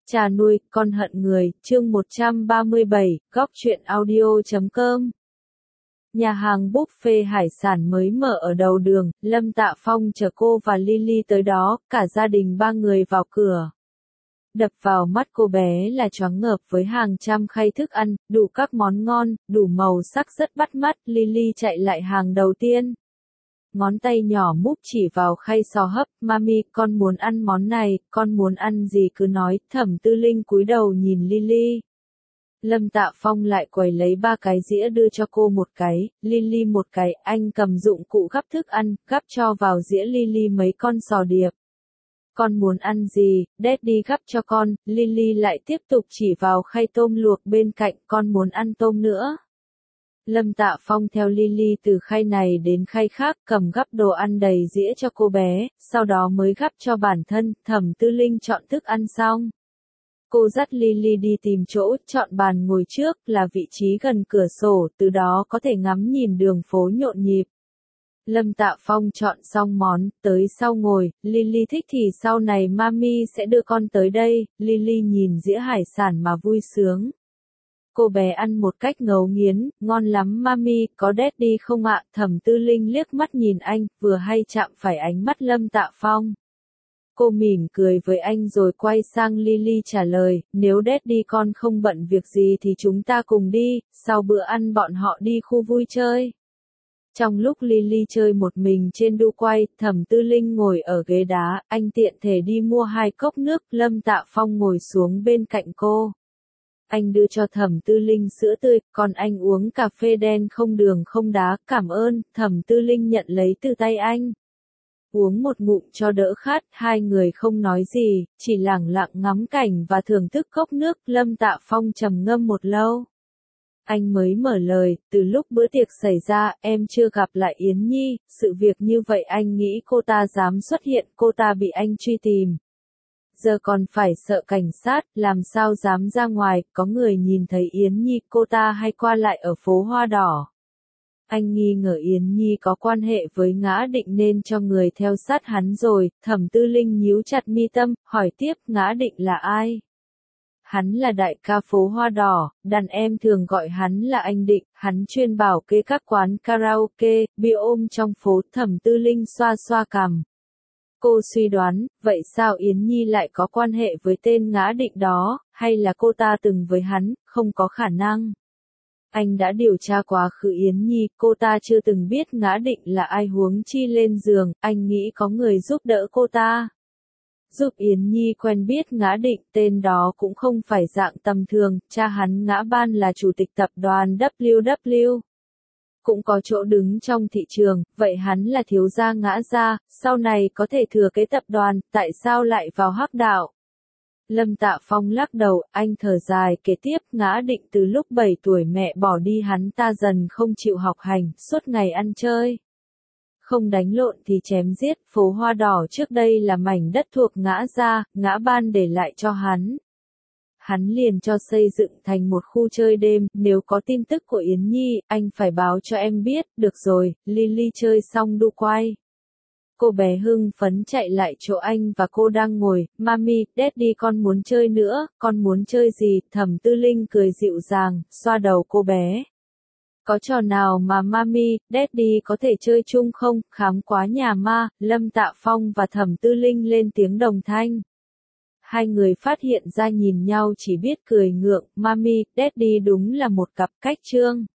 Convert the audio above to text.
Cha nuôi, con hận người, chương 137, góc truyện audio.com. Nhà hàng buffet hải sản mới mở ở đầu đường, Lâm Tạ Phong chở cô và Lily tới đó, cả gia đình ba người vào cửa. Đập vào mắt cô bé là choáng ngợp với hàng trăm khay thức ăn, đủ các món ngon, đủ màu sắc rất bắt mắt. Lily chạy lại hàng đầu tiên. Ngón tay nhỏ múc chỉ vào khay sò hấp, "Mami, con muốn ăn món này, con muốn ăn gì cứ nói." Thẩm Tư Linh cúi đầu nhìn Lily. Lâm Tạ Phong lại quầy lấy 3 cái dĩa đưa cho cô một cái, Lily một cái, anh cầm dụng cụ gắp thức ăn, gắp cho vào dĩa Lily mấy con sò điệp. "Con muốn ăn gì, Daddy gắp cho con." Lily lại tiếp tục chỉ vào khay tôm luộc bên cạnh, "Con muốn ăn tôm nữa." Lâm Tạ Phong theo Lily từ khay này đến khay khác, cầm gắp đồ ăn đầy dĩa cho cô bé, sau đó mới gắp cho bản thân. Thẩm Tư Linh chọn thức ăn xong. Cô dắt Lily đi tìm chỗ, chọn bàn ngồi trước, là vị trí gần cửa sổ, từ đó có thể ngắm nhìn đường phố nhộn nhịp. Lâm Tạ Phong chọn xong món, tới sau ngồi, "Lily thích thì sau này Mami sẽ đưa con tới đây." Lily nhìn dĩa hải sản mà vui sướng. Cô bé ăn một cách ngấu nghiến, "Ngon lắm Mami, có Daddy không ạ?" Thẩm Tư Linh liếc mắt nhìn anh, vừa hay chạm phải ánh mắt Lâm Tạ Phong. Cô mỉm cười với anh rồi quay sang Lily trả lời, "Nếu Daddy con không bận việc gì thì chúng ta cùng đi, sau bữa ăn bọn họ đi khu vui chơi." Trong lúc Lily chơi một mình trên đu quay, Thẩm Tư Linh ngồi ở ghế đá, anh tiện thể đi mua 2 cốc nước, Lâm Tạ Phong ngồi xuống bên cạnh cô. Anh đưa cho Thẩm Tư Linh sữa tươi, còn anh uống cà phê đen không đường không đá. "Cảm ơn." Thẩm Tư Linh nhận lấy từ tay anh. Uống một ngụm cho đỡ khát, hai người không nói gì, chỉ lẳng lặng ngắm cảnh và thưởng thức cốc nước. Lâm Tạ Phong trầm ngâm một lâu. Anh mới mở lời, "Từ lúc bữa tiệc xảy ra, em chưa gặp lại Yến Nhi, sự việc như vậy anh nghĩ cô ta dám xuất hiện, cô ta bị anh truy tìm. Giờ còn phải sợ cảnh sát, làm sao dám ra ngoài, có người nhìn thấy Yến Nhi, cô ta hay qua lại ở phố Hoa Đỏ. Anh nghi ngờ Yến Nhi có quan hệ với Ngã Định nên cho người theo sát hắn rồi." Thẩm Tư Linh nhíu chặt mi tâm, hỏi tiếp, "Ngã Định là ai?" "Hắn là đại ca phố Hoa Đỏ, đàn em thường gọi hắn là anh Định, hắn chuyên bảo kê các quán karaoke, bia ôm trong phố." Thẩm Tư Linh xoa xoa cằm. Cô suy đoán, vậy sao Yến Nhi lại có quan hệ với tên Ngã Định đó, hay là cô ta từng với hắn? Không có khả năng. Anh đã điều tra quá khứ Yến Nhi, cô ta chưa từng biết Ngã Định là ai, huống chi lên giường, anh nghĩ có người giúp đỡ cô ta. Giúp Yến Nhi quen biết Ngã Định, tên đó cũng không phải dạng tầm thường, cha hắn Ngã Ban là chủ tịch tập đoàn WW. Cũng có chỗ đứng trong thị trường, vậy hắn là thiếu gia Ngã gia, sau này có thể thừa kế tập đoàn, tại sao lại vào hắc đạo? Lâm Tạ Phong lắc đầu, anh thở dài kể tiếp, Ngã Định từ lúc 7 tuổi mẹ bỏ đi hắn ta dần không chịu học hành, suốt ngày ăn chơi. Không đánh lộn thì chém giết, phố Hoa Đỏ trước đây là mảnh đất thuộc Ngã gia, Ngã Ban để lại cho hắn. Hắn liền cho xây dựng thành một khu chơi đêm, nếu có tin tức của Yến Nhi, anh phải báo cho em biết. "Được rồi." Lily chơi xong đu quay. Cô bé hưng phấn chạy lại chỗ anh và cô đang ngồi, "Mami, Daddy con muốn chơi nữa, con muốn chơi gì?" Thẩm Tư Linh cười dịu dàng, xoa đầu cô bé. "Có trò nào mà Mami, Daddy có thể chơi chung không? Khám phá nhà ma." Lâm Tạ Phong và Thẩm Tư Linh lên tiếng đồng thanh. Hai người phát hiện ra nhìn nhau chỉ biết cười ngượng, "Mami, Daddy đúng là một cặp cách trương."